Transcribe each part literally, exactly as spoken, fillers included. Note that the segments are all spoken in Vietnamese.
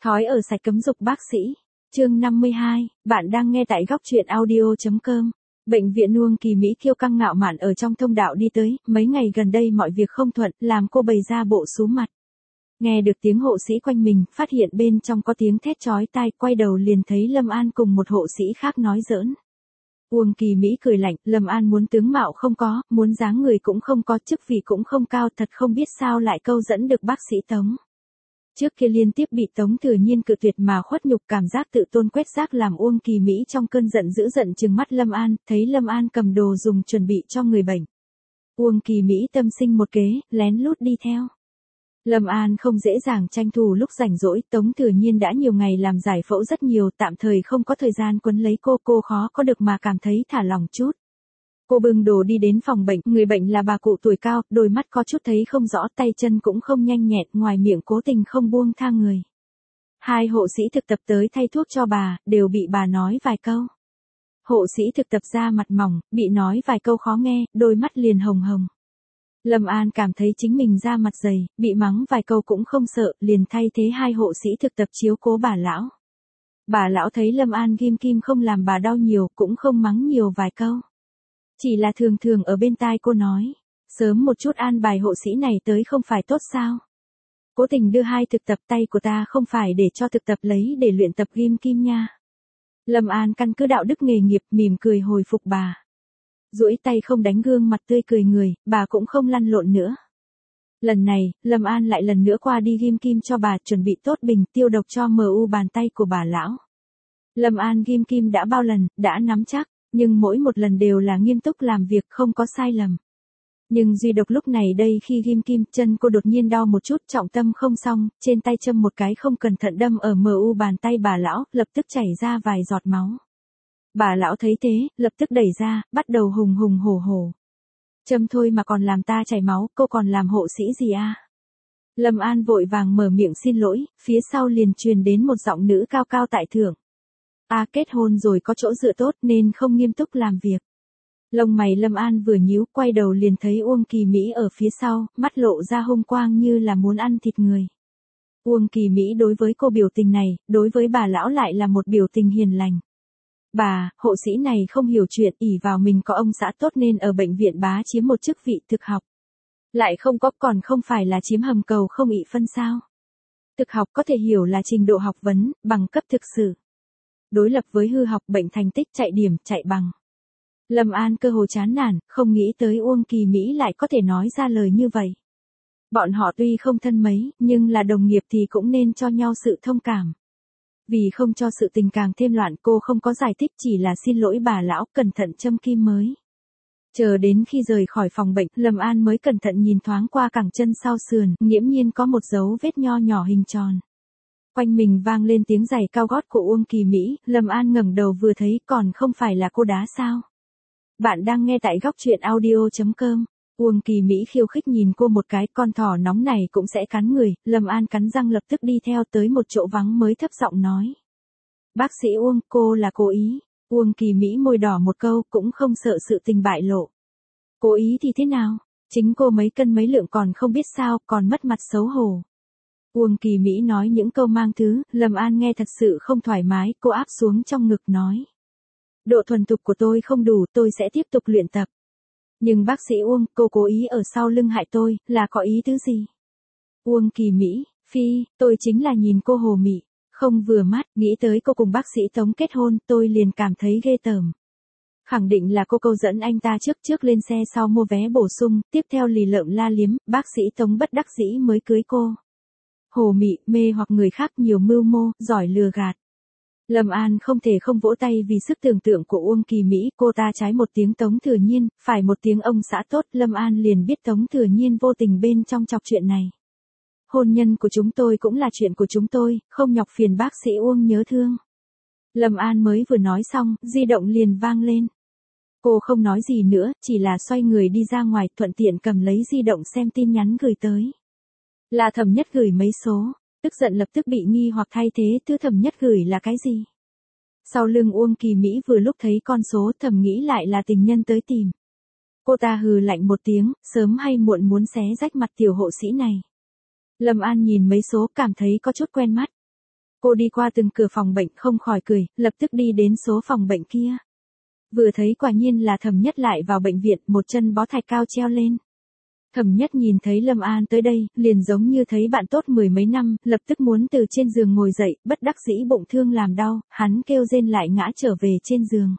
Thói ở sạch cấm dục bác sĩ. Chương năm mươi hai, bạn đang nghe tại góc truyện audio chấm com. Bệnh viện Uông Kỳ Mỹ kiêu căng ngạo mạn ở trong thông đạo đi tới, mấy ngày gần đây mọi việc không thuận, làm cô bày ra bộ súm mặt. Nghe được tiếng hộ sĩ quanh mình, phát hiện bên trong có tiếng thét chói tai, quay đầu liền thấy Lâm An cùng một hộ sĩ khác nói giỡn. Uông Kỳ Mỹ cười lạnh, Lâm An muốn tướng mạo không có, muốn dáng người cũng không có, chức vị cũng không cao, thật không biết sao lại câu dẫn được bác sĩ Tống. Trước kia liên tiếp bị Tống Thừa Nhiên cự tuyệt mà khuất nhục, cảm giác tự tôn quét rác làm Uông Kỳ Mỹ trong cơn giận dữ giận trừng mắt Lâm An, thấy Lâm An cầm đồ dùng chuẩn bị cho người bệnh. Uông Kỳ Mỹ tâm sinh một kế, lén lút đi theo. Lâm An không dễ dàng tranh thủ lúc rảnh rỗi, Tống Thừa Nhiên đã nhiều ngày làm giải phẫu rất nhiều, tạm thời không có thời gian quấn lấy cô, cô khó có được mà cảm thấy thả lỏng chút. Cô bưng đồ đi đến phòng bệnh, người bệnh là bà cụ tuổi cao, đôi mắt có chút thấy không rõ, tay chân cũng không nhanh nhẹn, ngoài miệng cố tình không buông tha người. Hai hộ sĩ thực tập tới thay thuốc cho bà, đều bị bà nói vài câu. Hộ sĩ thực tập da mặt mỏng, bị nói vài câu khó nghe, đôi mắt liền hồng hồng. Lâm An cảm thấy chính mình da mặt dày, bị mắng vài câu cũng không sợ, liền thay thế hai hộ sĩ thực tập chiếu cố bà lão. Bà lão thấy Lâm An ghim kim không làm bà đau nhiều, cũng không mắng nhiều vài câu. Chỉ là thường thường ở bên tai cô nói, sớm một chút an bài hộ sĩ này tới không phải tốt sao? Cố tình đưa hai thực tập, tay của ta không phải để cho thực tập lấy để luyện tập ghim kim nha. Lâm An căn cứ đạo đức nghề nghiệp mỉm cười hồi phục bà. Duỗi tay không đánh gương mặt tươi cười người, bà cũng không lăn lộn nữa. Lần này, Lâm An lại lần nữa qua đi ghim kim cho bà, chuẩn bị tốt bình tiêu độc cho em u bàn tay của bà lão. Lâm An ghim kim đã bao lần, đã nắm chắc, nhưng mỗi một lần đều là nghiêm túc làm việc, không có sai lầm. Nhưng duy độc lúc này đây khi ghim kim, chân cô đột nhiên đau một chút, trọng tâm không xong, trên tay châm một cái không cẩn thận đâm ở em u bàn tay bà lão, lập tức chảy ra vài giọt máu. Bà lão thấy thế, lập tức đẩy ra, bắt đầu hùng hùng hổ hổ. Châm thôi mà còn làm ta chảy máu, cô còn làm hộ sĩ gì à? Lâm An vội vàng mở miệng xin lỗi, phía sau liền truyền đến một giọng nữ cao cao tại thượng. À, kết hôn rồi có chỗ dựa tốt nên không nghiêm túc làm việc. Lông mày Lâm An vừa nhíu, quay đầu liền thấy Uông Kỳ Mỹ ở phía sau, mắt lộ ra hung quang như là muốn ăn thịt người. Uông Kỳ Mỹ đối với cô biểu tình này, đối với bà lão lại là một biểu tình hiền lành. Bà, hộ sĩ này không hiểu chuyện, ỷ vào mình có ông xã tốt nên ở bệnh viện bá chiếm một chức vị thực học. Lại không có, còn không phải là chiếm hầm cầu không ị phân sao. Thực học có thể hiểu là trình độ học vấn, bằng cấp thực sự. Đối lập với hư học, bệnh thành tích, chạy điểm, chạy bằng. Lâm An cơ hồ chán nản, không nghĩ tới Uông Kỳ Mỹ lại có thể nói ra lời như vậy. Bọn họ tuy không thân mấy, nhưng là đồng nghiệp thì cũng nên cho nhau sự thông cảm. Vì không cho sự tình càng thêm loạn, cô không có giải thích, chỉ là xin lỗi bà lão, cẩn thận châm kim mới. Chờ đến khi rời khỏi phòng bệnh, Lâm An mới cẩn thận nhìn thoáng qua cẳng chân sau sườn, nghiễm nhiên có một dấu vết nho nhỏ hình tròn. Quanh mình vang lên tiếng giày cao gót của Uông Kỳ Mỹ, Lâm An ngẩng đầu vừa thấy, còn không phải là cô đá sao? Bạn đang nghe tại góc truyện audio chấm com. Uông Kỳ Mỹ khiêu khích nhìn cô một cái, con thỏ nóng này cũng sẽ cắn người. Lâm An cắn răng lập tức đi theo tới một chỗ vắng mới thấp giọng nói. Bác sĩ Uông, cô là cố ý. Uông Kỳ Mỹ môi đỏ một câu, cũng không sợ sự tình bại lộ. Cố ý thì thế nào? Chính cô mấy cân mấy lượng còn không biết sao, còn mất mặt xấu hổ. Uông Kỳ Mỹ nói những câu mang thứ, Lâm An nghe thật sự không thoải mái, cô áp xuống trong ngực nói. Độ thuần thục của tôi không đủ, tôi sẽ tiếp tục luyện tập. Nhưng bác sĩ Uông, cô cố ý ở sau lưng hại tôi, là có ý tứ gì? Uông Kỳ Mỹ, phi, tôi chính là nhìn cô hồ mị, không vừa mắt, nghĩ tới cô cùng bác sĩ Tống kết hôn, tôi liền cảm thấy ghê tởm. Khẳng định là cô câu dẫn anh ta trước trước lên xe sau mua vé bổ sung, tiếp theo lì lợm la liếm, bác sĩ Tống bất đắc dĩ mới cưới cô. Hồ mị, mê hoặc người khác, nhiều mưu mô, giỏi lừa gạt. Lâm An không thể không vỗ tay vì sức tưởng tượng của Uông Kỳ Mỹ, cô ta trái một tiếng Tống Thừa Nhiên, phải một tiếng ông xã tốt, Lâm An liền biết Tống Thừa Nhiên vô tình bên trong chọc chuyện này. Hôn nhân của chúng tôi cũng là chuyện của chúng tôi, không nhọc phiền bác sĩ Uông nhớ thương. Lâm An mới vừa nói xong, di động liền vang lên. Cô không nói gì nữa, chỉ là xoay người đi ra ngoài, thuận tiện cầm lấy di động xem tin nhắn gửi tới. Là Thẩm Nhất gửi mấy số. Tức giận lập tức bị nghi hoặc thay thế, thứ Thẩm Nhất gửi là cái gì? Sau lưng Uông Kỳ Mỹ vừa lúc thấy con số, thầm nghĩ lại là tình nhân tới tìm. Cô ta hừ lạnh một tiếng, sớm hay muộn muốn xé rách mặt tiểu hộ sĩ này. Lâm An nhìn mấy số, cảm thấy có chút quen mắt. Cô đi qua từng cửa phòng bệnh không khỏi cười, lập tức đi đến số phòng bệnh kia. Vừa thấy quả nhiên là Thẩm Nhất lại vào bệnh viện, một chân bó thạch cao treo lên. Thẩm Nhất nhìn thấy Lâm An tới đây, liền giống như thấy bạn tốt mười mấy năm, lập tức muốn từ trên giường ngồi dậy, bất đắc dĩ bụng thương làm đau, hắn kêu rên lại ngã trở về trên giường.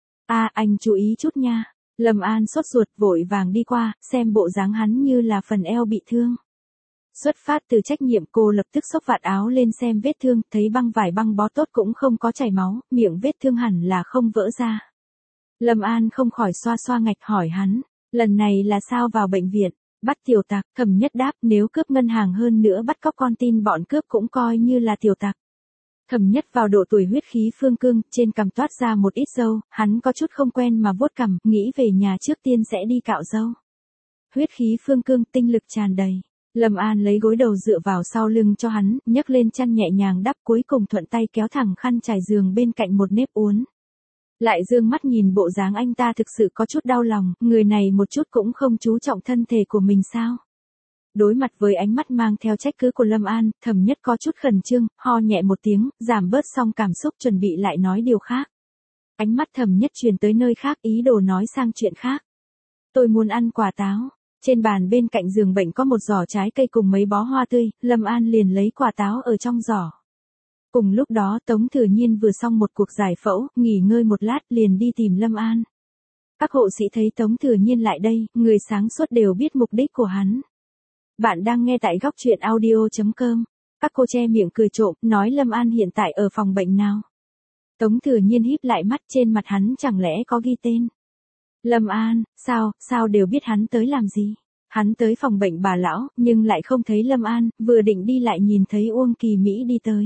A anh chú ý chút nha. Lâm An sốt ruột vội vàng đi qua, xem bộ dáng hắn như là phần eo bị thương. Xuất phát từ trách nhiệm cô lập tức xốc vạt áo lên xem vết thương, thấy băng vải băng bó tốt cũng không có chảy máu, miệng vết thương hẳn là không vỡ ra. Lâm An không khỏi xoa xoa ngạch hỏi hắn, lần này là sao vào bệnh viện, bắt tiểu tặc. Thẩm Nhất đáp, nếu cướp ngân hàng hơn nữa bắt cóc con tin bọn cướp cũng coi như là tiểu tặc. Thẩm Nhất vào độ tuổi huyết khí phương cương, trên cằm toát ra một ít râu, hắn có chút không quen mà vuốt cằm, nghĩ về nhà trước tiên sẽ đi cạo râu. Huyết khí phương cương, tinh lực tràn đầy. Lâm An lấy gối đầu dựa vào sau lưng cho hắn, nhấc lên chăn nhẹ nhàng đắp, cuối cùng thuận tay kéo thẳng khăn trải giường bên cạnh một nếp uốn. Lại dương mắt nhìn bộ dáng anh ta thực sự có chút đau lòng, người này một chút cũng không chú trọng thân thể của mình sao. Đối mặt với ánh mắt mang theo trách cứ của Lâm An, Thẩm Nhất có chút khẩn trương, ho nhẹ một tiếng, giảm bớt xong cảm xúc chuẩn bị lại nói điều khác. Ánh mắt Thẩm Nhất truyền tới nơi khác, ý đồ nói sang chuyện khác. Tôi muốn ăn quả táo. Trên bàn bên cạnh giường bệnh có một giỏ trái cây cùng mấy bó hoa tươi, Lâm An liền lấy quả táo ở trong giỏ. Cùng lúc đó Tống Thừa Nhiên vừa xong một cuộc giải phẫu, nghỉ ngơi một lát liền đi tìm Lâm An. Các hộ sĩ thấy Tống Thừa Nhiên lại đây, người sáng suốt đều biết mục đích của hắn. Bạn đang nghe tại góc truyện audio chấm com. Các cô che miệng cười trộm, nói Lâm An hiện tại ở phòng bệnh nào. Tống Thừa Nhiên híp lại mắt, trên mặt hắn chẳng lẽ có ghi tên. Lâm An, sao, sao đều biết hắn tới làm gì? Hắn tới phòng bệnh bà lão, nhưng lại không thấy Lâm An, vừa định đi lại nhìn thấy Uông Kỳ Mỹ đi tới.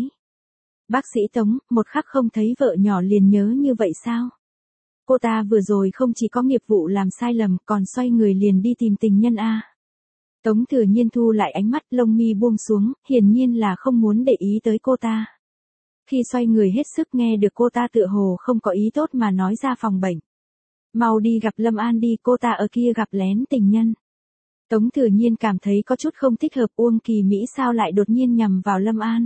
Bác sĩ Tống, một khắc không thấy vợ nhỏ liền nhớ như vậy sao? Cô ta vừa rồi không chỉ có nghiệp vụ làm sai lầm, còn xoay người liền đi tìm tình nhân a. Tống Thừa Nhiên thu lại ánh mắt, lông mi buông xuống, hiển nhiên là không muốn để ý tới cô ta. Khi xoay người hết sức nghe được cô ta tựa hồ không có ý tốt mà nói ra phòng bệnh. Mau đi gặp Lâm An đi, cô ta ở kia gặp lén tình nhân. Tống Thừa Nhiên cảm thấy có chút không thích hợp, Uông Kỳ Mỹ sao lại đột nhiên nhằm vào Lâm An.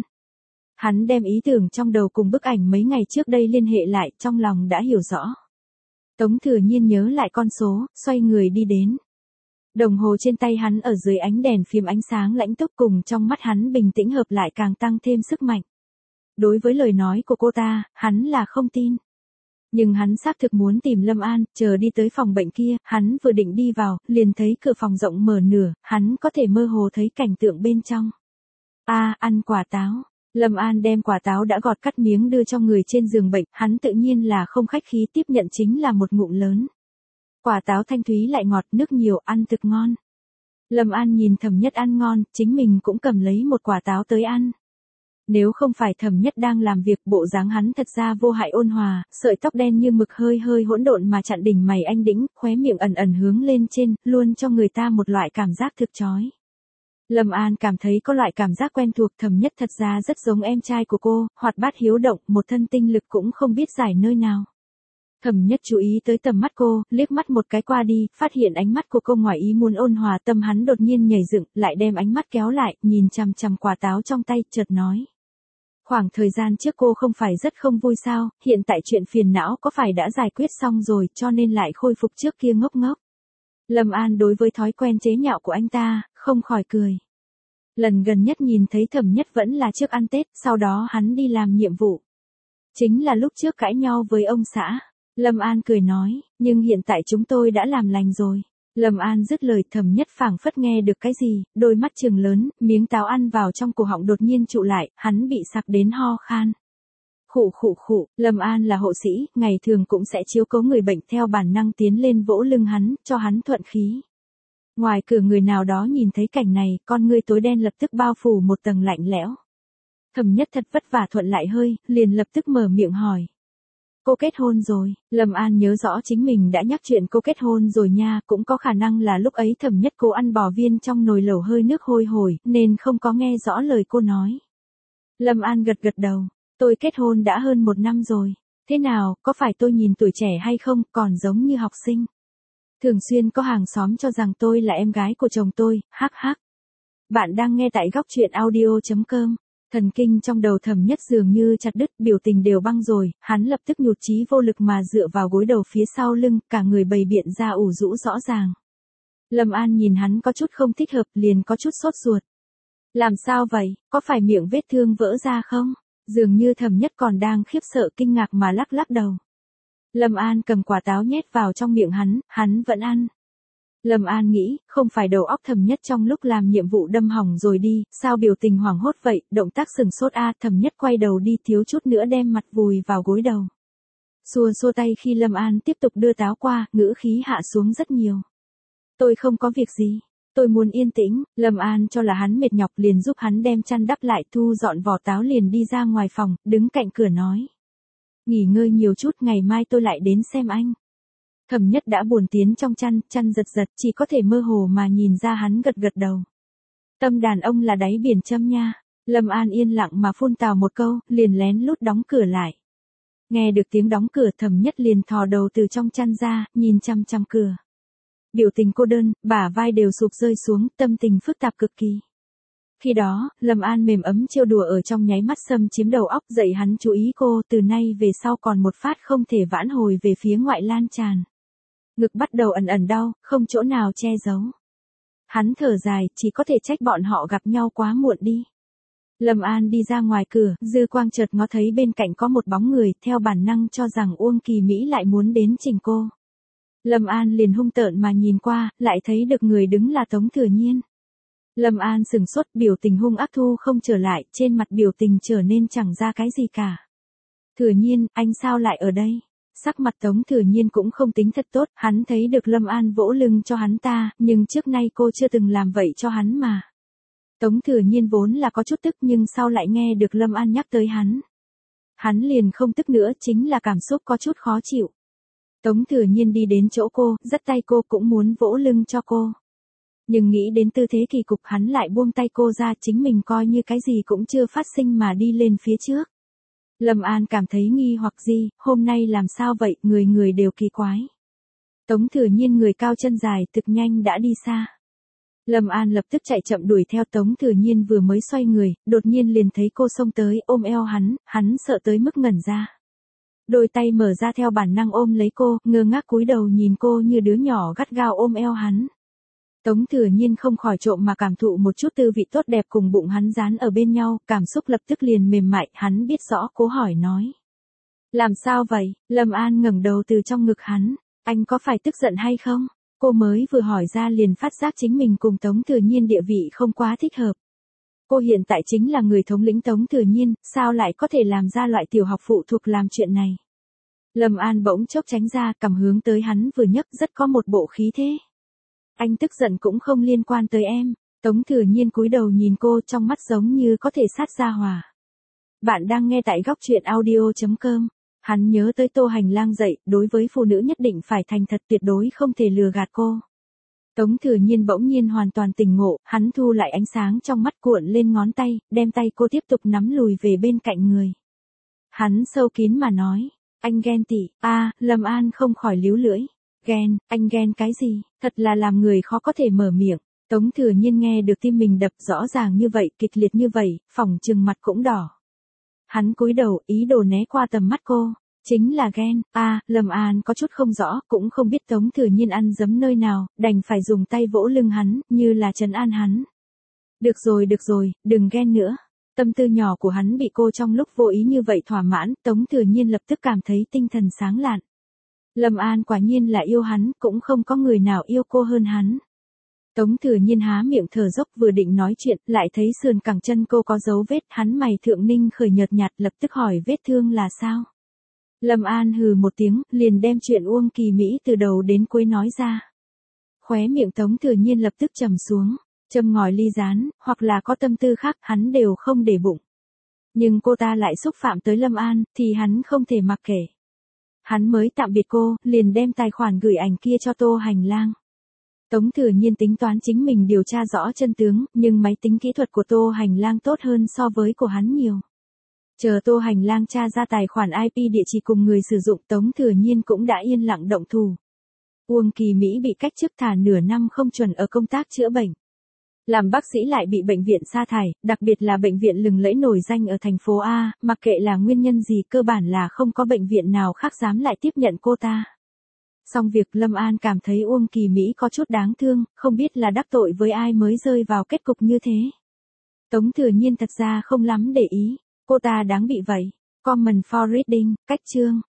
Hắn đem ý tưởng trong đầu cùng bức ảnh mấy ngày trước đây liên hệ lại, trong lòng đã hiểu rõ. Tống Thừa Nhiên nhớ lại con số, xoay người đi đến. Đồng hồ trên tay hắn ở dưới ánh đèn phim ánh sáng lãnh túc, cùng trong mắt hắn bình tĩnh hợp lại càng tăng thêm sức mạnh. Đối với lời nói của cô ta, hắn là không tin. Nhưng hắn xác thực muốn tìm Lâm An, chờ đi tới phòng bệnh kia, hắn vừa định đi vào, liền thấy cửa phòng rộng mở nửa, hắn có thể mơ hồ thấy cảnh tượng bên trong. A, ăn quả táo. Lâm An đem quả táo đã gọt cắt miếng đưa cho người trên giường bệnh, hắn tự nhiên là không khách khí tiếp nhận, chính là một ngụm lớn. Quả táo thanh thúy lại ngọt, nước nhiều, ăn thực ngon. Lâm An nhìn Thẩm Nhất ăn ngon, chính mình cũng cầm lấy một quả táo tới ăn. Nếu không phải Thẩm Nhất đang làm việc, bộ dáng hắn thật ra vô hại ôn hòa, sợi tóc đen như mực hơi hơi hỗn độn mà chặn đỉnh mày anh đĩnh, khóe miệng ẩn ẩn hướng lên trên, luôn cho người ta một loại cảm giác thực chói. Lâm An cảm thấy có loại cảm giác quen thuộc, Thẩm Nhất thật ra rất giống em trai của cô, hoạt bát hiếu động, một thân tinh lực cũng không biết giải nơi nào. Thẩm Nhất chú ý tới tầm mắt cô, liếc mắt một cái qua đi, phát hiện ánh mắt của cô ngoài ý muốn ôn hòa, tâm hắn đột nhiên nhảy dựng, lại đem ánh mắt kéo lại, nhìn chằm chằm quả táo trong tay, chợt nói. Khoảng thời gian trước cô không phải rất không vui sao, hiện tại chuyện phiền não có phải đã giải quyết xong rồi, cho nên lại khôi phục trước kia ngốc ngốc. Lâm An đối với thói quen chế nhạo của anh ta, không khỏi cười. Lần gần nhất nhìn thấy Thẩm Nhất vẫn là trước ăn Tết, sau đó hắn đi làm nhiệm vụ. Chính là lúc trước cãi nhau với ông xã. Lâm An cười nói, nhưng hiện tại chúng tôi đã làm lành rồi. Lâm An dứt lời, Thẩm Nhất phảng phất nghe được cái gì, đôi mắt trừng lớn, miếng táo ăn vào trong cổ họng đột nhiên trụ lại, hắn bị sặc đến ho khan. Khụ khụ khụ, Lâm An là hộ sĩ, ngày thường cũng sẽ chiếu cố người bệnh, theo bản năng tiến lên vỗ lưng hắn, cho hắn thuận khí. Ngoài cửa người nào đó nhìn thấy cảnh này, con ngươi tối đen lập tức bao phủ một tầng lạnh lẽo. Thẩm Nhất thật vất vả thuận lại hơi, liền lập tức mở miệng hỏi. Cô kết hôn rồi, Lâm An nhớ rõ chính mình đã nhắc chuyện cô kết hôn rồi nha, cũng có khả năng là lúc ấy Thẩm Nhất cô ăn bò viên trong nồi lẩu hơi nước hôi hổi, nên không có nghe rõ lời cô nói. Lâm An gật gật đầu, tôi kết hôn đã hơn một năm rồi, thế nào, có phải tôi nhìn tuổi trẻ hay không, còn giống như học sinh. Thường xuyên có hàng xóm cho rằng tôi là em gái của chồng tôi, hắc hắc. Bạn đang nghe tại góc truyện audio chấm com. Thần kinh trong đầu Thẩm Nhất dường như chặt đứt, biểu tình đều băng rồi, hắn lập tức nhụt chí vô lực mà dựa vào gối đầu phía sau lưng, cả người bày biện ra ủ rũ rõ ràng. Lâm An nhìn hắn có chút không thích hợp, liền có chút sốt ruột. Làm sao vậy, có phải miệng vết thương vỡ ra không? Dường như Thẩm Nhất còn đang khiếp sợ kinh ngạc mà lắc lắc đầu. Lâm An cầm quả táo nhét vào trong miệng hắn, hắn vẫn ăn. Lâm An nghĩ, không phải đầu óc Thẩm Nhất trong lúc làm nhiệm vụ đâm hỏng rồi đi, sao biểu tình hoảng hốt vậy, động tác sừng sốt a, Thẩm Nhất quay đầu đi thiếu chút nữa đem mặt vùi vào gối đầu. Xua xua tay khi Lâm An tiếp tục đưa táo qua, ngữ khí hạ xuống rất nhiều. Tôi không có việc gì, tôi muốn yên tĩnh, Lâm An cho là hắn mệt nhọc liền giúp hắn đem chăn đắp lại, thu dọn vỏ táo liền đi ra ngoài phòng, đứng cạnh cửa nói. Nghỉ ngơi nhiều chút, ngày mai tôi lại đến xem anh. Thẩm Nhất đã buồn tiến trong chăn, chăn giật giật, chỉ có thể mơ hồ mà nhìn ra hắn gật gật đầu. Tâm đàn ông là đáy biển châm nha. Lâm An yên lặng mà phun tào một câu, liền lén lút đóng cửa lại. Nghe được tiếng đóng cửa, Thẩm Nhất liền thò đầu từ trong chăn ra, nhìn chăm chăm cửa. Biểu tình cô đơn, bả vai đều sụp rơi xuống, tâm tình phức tạp cực kỳ. Khi đó, Lâm An mềm ấm trêu đùa ở trong nháy mắt xâm chiếm đầu óc, dậy hắn chú ý cô, từ nay về sau còn một phát không thể vãn hồi về phía ngoại lan tràn. Ngực bắt đầu ẩn ẩn đau, không chỗ nào che giấu. Hắn thở dài, chỉ có thể trách bọn họ gặp nhau quá muộn đi. Lâm An đi ra ngoài cửa, dư quang chợt ngó thấy bên cạnh có một bóng người, theo bản năng cho rằng Uông Kỳ Mỹ lại muốn đến chỉnh cô. Lâm An liền hung tợn mà nhìn qua, lại thấy được người đứng là Tống Thừa Nhiên. Lâm An sừng sốt, biểu tình hung ác thu không trở lại, trên mặt biểu tình trở nên chẳng ra cái gì cả. Thừa Nhiên, anh sao lại ở đây? Sắc mặt Tống Thừa Nhiên cũng không tính thật tốt, hắn thấy được Lâm An vỗ lưng cho hắn ta, nhưng trước nay cô chưa từng làm vậy cho hắn mà. Tống Thừa Nhiên vốn là có chút tức nhưng sau lại nghe được Lâm An nhắc tới hắn. Hắn liền không tức nữa, chính là cảm xúc có chút khó chịu. Tống Thừa Nhiên đi đến chỗ cô, dắt tay cô cũng muốn vỗ lưng cho cô. Nhưng nghĩ đến tư thế kỳ cục hắn lại buông tay cô ra, chính mình coi như cái gì cũng chưa phát sinh mà đi lên phía trước. Lâm An cảm thấy nghi hoặc gì, hôm nay làm sao vậy, người người đều kỳ quái. Tống Thừa Nhiên người cao chân dài thực nhanh đã đi xa. Lâm An lập tức chạy chậm đuổi theo Tống Thừa Nhiên vừa mới xoay người, đột nhiên liền thấy cô xông tới ôm eo hắn, hắn sợ tới mức ngẩn ra. Đôi tay mở ra theo bản năng ôm lấy cô, ngơ ngác cúi đầu nhìn cô như đứa nhỏ gắt gao ôm eo hắn. Tống Thừa Nhiên không khỏi trộm mà cảm thụ một chút tư vị tốt đẹp cùng bụng hắn dán ở bên nhau, cảm xúc lập tức liền mềm mại, hắn biết rõ, cố hỏi nói. Làm sao vậy? Lâm An ngẩng đầu từ trong ngực hắn, anh có phải tức giận hay không? Cô mới vừa hỏi ra liền phát giác chính mình cùng Tống Thừa Nhiên địa vị không quá thích hợp. Cô hiện tại chính là người thống lĩnh Tống Thừa Nhiên, sao lại có thể làm ra loại tiểu học phụ thuộc làm chuyện này? Lâm An bỗng chốc tránh ra, cầm hướng tới hắn vừa nhấc, rất có một bộ khí thế. Anh tức giận cũng không liên quan tới em. Tống Thừa Nhiên cúi đầu nhìn cô, trong mắt giống như có thể sát ra hỏa. Bạn đang nghe tại góc truyện audio chấm com. Hắn nhớ tới Tô Hành Lang dạy, đối với phụ nữ nhất định phải thành thật, tuyệt đối không thể lừa gạt cô. Tống Thừa Nhiên bỗng nhiên hoàn toàn tỉnh ngộ, hắn thu lại ánh sáng trong mắt, cuộn lên ngón tay, đem tay cô tiếp tục nắm lùi về bên cạnh người. Hắn sâu kín mà nói, anh ghen tị, a à, Lâm An không khỏi líu lưỡi. Ghen, anh ghen cái gì, thật là làm người khó có thể mở miệng. Tống Thừa Nhiên nghe được tim mình đập rõ ràng như vậy, kịch liệt như vậy, phỏng chừng mặt cũng đỏ. Hắn cúi đầu, ý đồ né qua tầm mắt cô. Chính là ghen, a à, Lâm An có chút không rõ, cũng không biết Tống Thừa Nhiên ăn dấm nơi nào, đành phải dùng tay vỗ lưng hắn, như là trấn an hắn. Được rồi được rồi, đừng ghen nữa. Tâm tư nhỏ của hắn bị cô trong lúc vô ý như vậy thỏa mãn, Tống Thừa Nhiên lập tức cảm thấy tinh thần sáng lạn. Lâm An quả nhiên là yêu hắn, cũng không có người nào yêu cô hơn hắn. Tống Thừa Nhiên há miệng thở dốc vừa định nói chuyện, lại thấy sườn cẳng chân cô có dấu vết, hắn mày thượng ninh khởi nhợt nhạt, lập tức hỏi vết thương là sao. Lâm An hừ một tiếng, liền đem chuyện Uông Kỳ Mỹ từ đầu đến cuối nói ra. Khóe miệng Tống Thừa Nhiên lập tức trầm xuống, châm ngòi ly rán, hoặc là có tâm tư khác, hắn đều không để bụng. Nhưng cô ta lại xúc phạm tới Lâm An, thì hắn không thể mặc kệ. Hắn mới tạm biệt cô, liền đem tài khoản gửi ảnh kia cho Tô Hành Lang. Tống Thừa Nhiên tính toán chính mình điều tra rõ chân tướng, nhưng máy tính kỹ thuật của Tô Hành Lang tốt hơn so với của hắn nhiều. Chờ Tô Hành Lang tra ra tài khoản i pê địa chỉ cùng người sử dụng, Tống Thừa Nhiên cũng đã yên lặng động thủ. Uông Kỳ Mỹ bị cách chức thả nửa năm không chuẩn ở công tác chữa bệnh. Làm bác sĩ lại bị bệnh viện sa thải, đặc biệt là bệnh viện lừng lẫy nổi danh ở thành phố A, mặc kệ là nguyên nhân gì cơ bản là không có bệnh viện nào khác dám lại tiếp nhận cô ta. Song việc Lâm An cảm thấy Uông Kỳ Mỹ có chút đáng thương, không biết là đắc tội với ai mới rơi vào kết cục như thế. Tống Thừa Nhiên thật ra không lắm để ý, cô ta đáng bị vậy. Comment for reading, cách chương.